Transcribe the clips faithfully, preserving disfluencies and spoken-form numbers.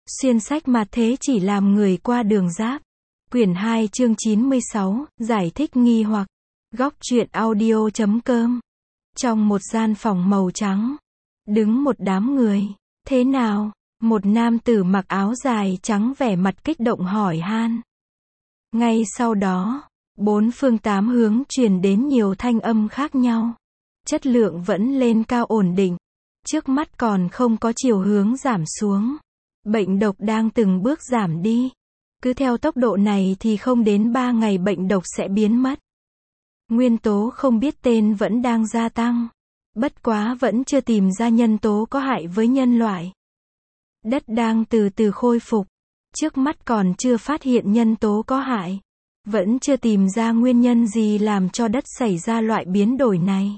Xuyên sách mà thế chỉ làm người qua đường giáp. Quyển hai chương chín mươi sáu, giải thích nghi hoặc. Góc truyện audio chấm com. Trong một gian phòng màu trắng, đứng một đám người. Thế nào? Một nam tử mặc áo dài trắng vẻ mặt kích động hỏi han. Ngay sau đó, bốn phương tám hướng truyền đến nhiều thanh âm khác nhau. Chất lượng vẫn lên cao ổn định. Trước mắt còn không có chiều hướng giảm xuống. Bệnh độc đang từng bước giảm đi. Cứ theo tốc độ này thì không đến ba ngày bệnh độc sẽ biến mất. Nguyên tố không biết tên vẫn đang gia tăng. Bất quá vẫn chưa tìm ra nhân tố có hại với nhân loại. Đất đang từ từ khôi phục. Trước mắt còn chưa phát hiện nhân tố có hại. Vẫn chưa tìm ra nguyên nhân gì làm cho đất xảy ra loại biến đổi này.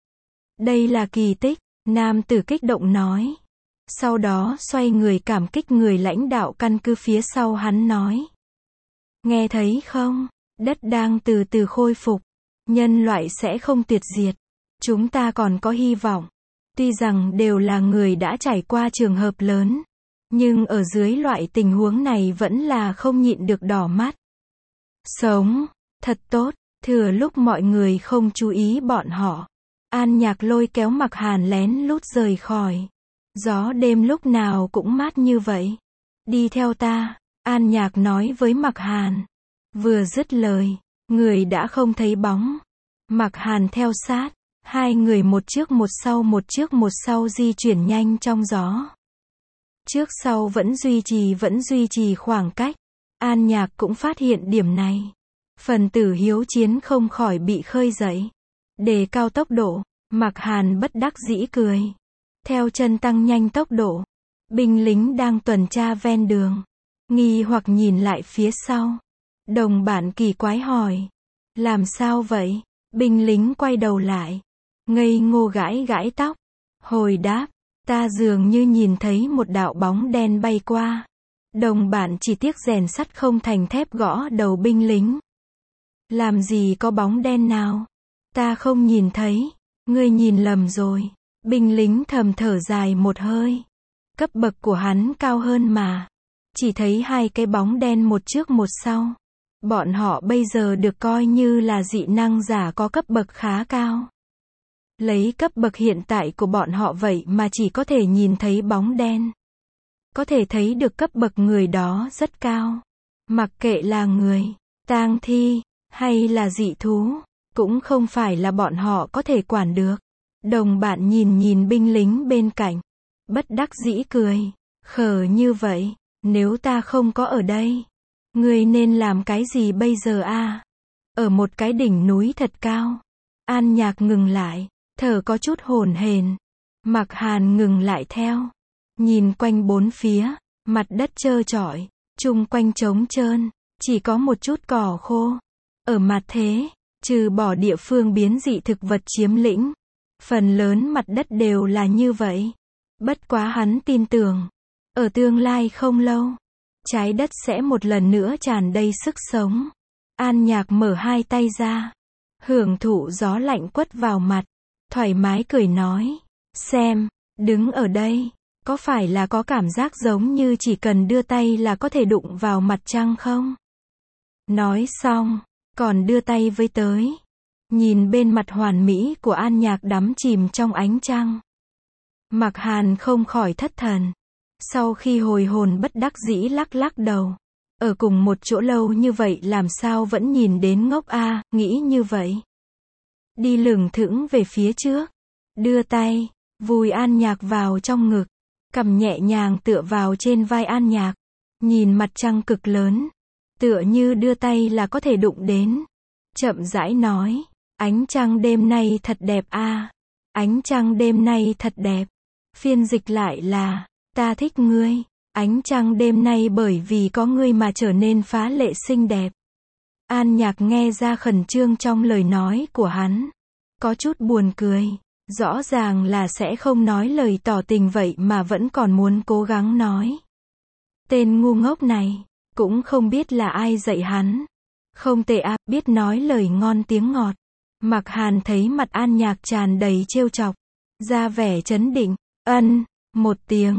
Đây là kỳ tích, nam tử kích động nói. Sau đó xoay người cảm kích người lãnh đạo căn cứ phía sau hắn nói. Nghe thấy không? Đất đang từ từ khôi phục. Nhân loại sẽ không tuyệt diệt. Chúng ta còn có hy vọng. Tuy rằng đều là người đã trải qua trường hợp lớn. Nhưng ở dưới loại tình huống này vẫn là không nhịn được đỏ mắt. Sống. Thật tốt. Thừa lúc mọi người không chú ý bọn họ. An Nhạc lôi kéo Mặc Hàn lén lút rời khỏi. Gió đêm lúc nào cũng mát như vậy. Đi theo ta, An Nhạc nói với Mặc Hàn. Vừa dứt lời, người đã không thấy bóng. Mặc Hàn theo sát, hai người một trước một sau một trước một sau di chuyển nhanh trong gió. Trước sau vẫn duy trì vẫn duy trì khoảng cách. An Nhạc cũng phát hiện điểm này. Phần tử hiếu chiến không khỏi bị khơi dậy. Đề cao tốc độ, Mặc Hàn bất đắc dĩ cười. Theo chân tăng nhanh tốc độ. Binh lính đang tuần tra ven đường. Nghi hoặc nhìn lại phía sau. Đồng bạn kỳ quái hỏi. Làm sao vậy? Binh lính quay đầu lại. Ngây ngô gãi gãi tóc. Hồi đáp. Ta dường như nhìn thấy một đạo bóng đen bay qua. Đồng bạn chỉ tiếc rèn sắt không thành thép gõ đầu binh lính. Làm gì có bóng đen nào? Ta không nhìn thấy. Ngươi nhìn lầm rồi. Binh lính thầm thở dài một hơi. Cấp bậc của hắn cao hơn mà. Chỉ thấy hai cái bóng đen một trước một sau. Bọn họ bây giờ được coi như là dị năng giả có cấp bậc khá cao. Lấy cấp bậc hiện tại của bọn họ vậy mà chỉ có thể nhìn thấy bóng đen. Có thể thấy được cấp bậc người đó rất cao. Mặc kệ là người, tang thi, hay là dị thú, cũng không phải là bọn họ có thể quản được. Đồng bạn nhìn nhìn binh lính bên cạnh. Bất đắc dĩ cười. Khờ như vậy, nếu ta không có ở đây, ngươi nên làm cái gì bây giờ a? Ở một cái đỉnh núi thật cao. An Nhạc ngừng lại, thở có chút hổn hển. Mặc Hàn ngừng lại theo. Nhìn quanh bốn phía, mặt đất trơ trọi, chung quanh trống trơn, chỉ có một chút cỏ khô. Ở mặt thế, trừ bỏ địa phương biến dị thực vật chiếm lĩnh, phần lớn mặt đất đều là như vậy. Bất quá hắn tin tưởng, ở tương lai không lâu, trái đất sẽ một lần nữa tràn đầy sức sống. An Nhạc mở hai tay ra, hưởng thụ gió lạnh quất vào mặt, thoải mái cười nói, xem, đứng ở đây, có phải là có cảm giác giống như chỉ cần đưa tay là có thể đụng vào mặt trăng không? Nói xong, còn đưa tay với tới. Nhìn bên mặt hoàn mỹ của An Nhạc đắm chìm trong ánh trăng. Mặc Hàn không khỏi thất thần. Sau khi hồi hồn bất đắc dĩ lắc lắc đầu. Ở cùng một chỗ lâu như vậy làm sao vẫn nhìn đến ngốc a, à, nghĩ như vậy. Đi lửng thững về phía trước. Đưa tay, vùi An Nhạc vào trong ngực. Cầm nhẹ nhàng tựa vào trên vai An Nhạc. Nhìn mặt trăng cực lớn. Tựa như đưa tay là có thể đụng đến. Chậm rãi nói. Ánh trăng đêm nay thật đẹp a. À. Ánh trăng đêm nay thật đẹp. Phiên dịch lại là, ta thích ngươi. Ánh trăng đêm nay bởi vì có ngươi mà trở nên phá lệ xinh đẹp. An Nhạc nghe ra khẩn trương trong lời nói của hắn. Có chút buồn cười. Rõ ràng là sẽ không nói lời tỏ tình vậy mà vẫn còn muốn cố gắng nói. Tên ngu ngốc này, cũng không biết là ai dạy hắn. Không tệ à, biết nói lời ngon tiếng ngọt. Mặc Hàn thấy mặt An Nhạc tràn đầy trêu chọc, ra vẻ chấn định, ân, một tiếng,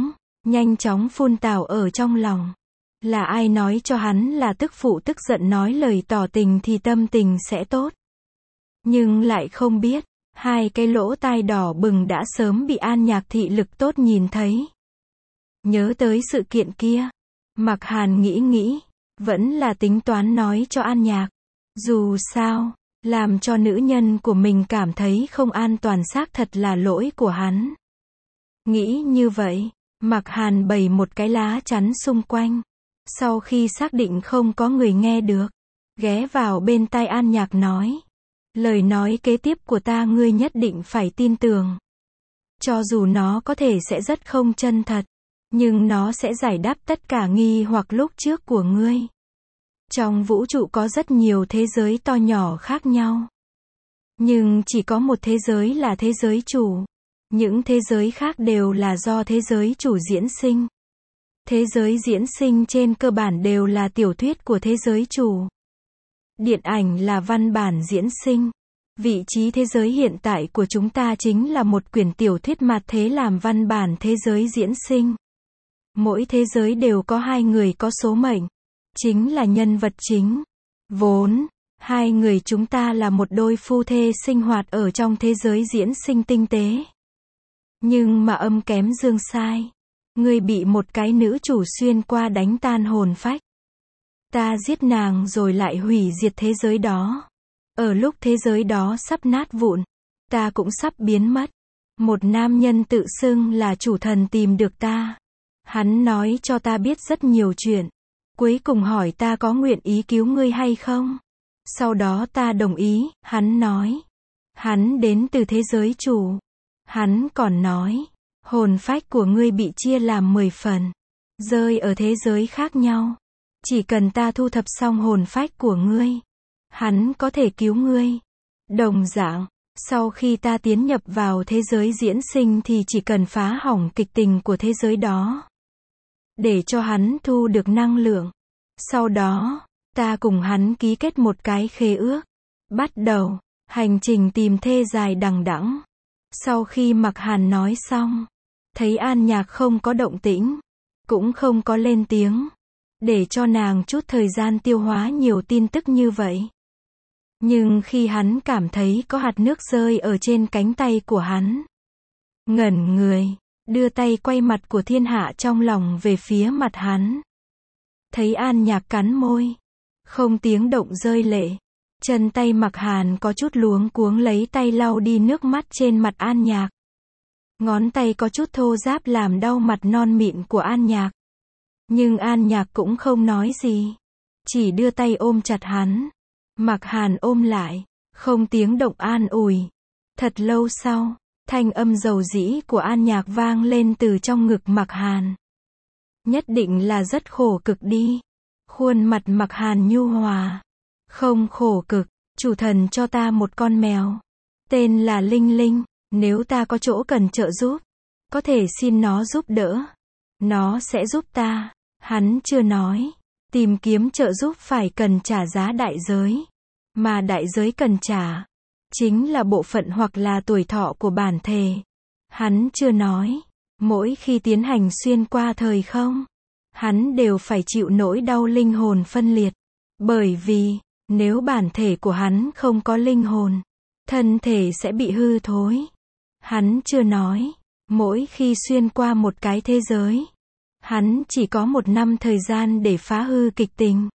nhanh chóng phun tào ở trong lòng. Là ai nói cho hắn là tức phụ tức giận nói lời tỏ tình thì tâm tình sẽ tốt. Nhưng lại không biết, hai cái lỗ tai đỏ bừng đã sớm bị An Nhạc thị lực tốt nhìn thấy. Nhớ tới sự kiện kia, Mạc Hàn nghĩ nghĩ, vẫn là tính toán nói cho An Nhạc. Dù sao, làm cho nữ nhân của mình cảm thấy không an toàn xác thật là lỗi của hắn. Nghĩ như vậy, Mạc Hàn bày một cái lá chắn xung quanh. Sau khi xác định không có người nghe được, ghé vào bên tai An Nhạc nói. Lời nói kế tiếp của ta ngươi nhất định phải tin tưởng. Cho dù nó có thể sẽ rất không chân thật, nhưng nó sẽ giải đáp tất cả nghi hoặc lúc trước của ngươi. Trong vũ trụ có rất nhiều thế giới to nhỏ khác nhau. Nhưng chỉ có một thế giới là thế giới chủ. Những thế giới khác đều là do thế giới chủ diễn sinh. Thế giới diễn sinh trên cơ bản đều là tiểu thuyết của thế giới chủ. Điện ảnh là văn bản diễn sinh. Vị trí thế giới hiện tại của chúng ta chính là một quyển tiểu thuyết mạt thế làm văn bản thế giới diễn sinh. Mỗi thế giới đều có hai người có số mệnh. Chính là nhân vật chính. Vốn, hai người chúng ta là một đôi phu thê sinh hoạt ở trong thế giới diễn sinh tinh tế. Nhưng mà âm kém dương sai. Ngươi bị một cái nữ chủ xuyên qua đánh tan hồn phách. Ta giết nàng rồi lại hủy diệt thế giới đó. Ở lúc thế giới đó sắp nát vụn, ta cũng sắp biến mất. Một nam nhân tự xưng là chủ thần tìm được ta. Hắn nói cho ta biết rất nhiều chuyện. Cuối cùng hỏi ta có nguyện ý cứu ngươi hay không. Sau đó ta đồng ý, hắn nói. Hắn đến từ thế giới chủ. Hắn còn nói, hồn phách của ngươi bị chia làm mười phần, rơi ở thế giới khác nhau. Chỉ cần ta thu thập xong hồn phách của ngươi, hắn có thể cứu ngươi. Đồng dạng, sau khi ta tiến nhập vào thế giới diễn sinh thì chỉ cần phá hỏng kịch tình của thế giới đó, để cho hắn thu được năng lượng. Sau đó, ta cùng hắn ký kết một cái khế ước. Bắt đầu, hành trình tìm thê dài đằng đẵng. Sau khi Mạc Hàn nói xong, thấy An Nhạc không có động tĩnh, cũng không có lên tiếng, để cho nàng chút thời gian tiêu hóa nhiều tin tức như vậy. Nhưng khi hắn cảm thấy có hạt nước rơi ở trên cánh tay của hắn, ngẩn người, đưa tay quay mặt của thiên hạ trong lòng về phía mặt hắn. Thấy An Nhạc cắn môi, không tiếng động rơi lệ. Chân tay Mạc Hàn có chút luống cuống lấy tay lau đi nước mắt trên mặt An Nhạc. Ngón tay có chút thô ráp làm đau mặt non mịn của An Nhạc. Nhưng An Nhạc cũng không nói gì. Chỉ đưa tay ôm chặt hắn. Mạc Hàn ôm lại, không tiếng động an ủi. Thật lâu sau, thanh âm dầu dĩ của An Nhạc vang lên từ trong ngực Mạc Hàn. Nhất định là rất khổ cực đi. Khuôn mặt Mạc Hàn nhu hòa. Không khổ cực, chủ thần cho ta một con mèo. Tên là Linh Linh, nếu ta có chỗ cần trợ giúp, có thể xin nó giúp đỡ. Nó sẽ giúp ta. Hắn chưa nói, tìm kiếm trợ giúp phải cần trả giá đại giới. Mà đại giới cần trả, chính là bộ phận hoặc là tuổi thọ của bản thể. Hắn chưa nói, mỗi khi tiến hành xuyên qua thời không, hắn đều phải chịu nỗi đau linh hồn phân liệt. Bởi vì, nếu bản thể của hắn không có linh hồn, thân thể sẽ bị hư thối. Hắn chưa nói, mỗi khi xuyên qua một cái thế giới, hắn chỉ có một năm thời gian để phá hư kịch tình.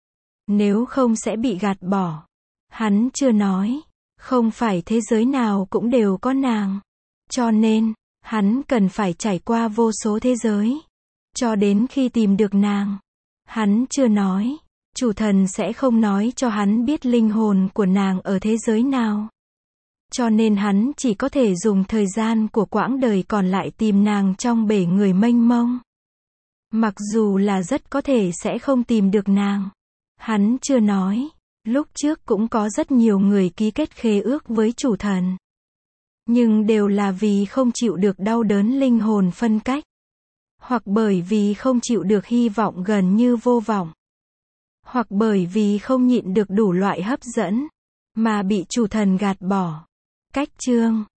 Nếu không sẽ bị gạt bỏ. Hắn chưa nói, không phải thế giới nào cũng đều có nàng. Cho nên, hắn cần phải trải qua vô số thế giới, cho đến khi tìm được nàng. Hắn chưa nói, chủ thần sẽ không nói cho hắn biết linh hồn của nàng ở thế giới nào. Cho nên hắn chỉ có thể dùng thời gian của quãng đời còn lại tìm nàng trong bể người mênh mông. Mặc dù là rất có thể sẽ không tìm được nàng. Hắn chưa nói, lúc trước cũng có rất nhiều người ký kết khế ước với chủ thần. Nhưng đều là vì không chịu được đau đớn linh hồn phân cách. Hoặc bởi vì không chịu được hy vọng gần như vô vọng. Hoặc bởi vì không nhịn được đủ loại hấp dẫn, mà bị chủ thần gạt bỏ. Cách chương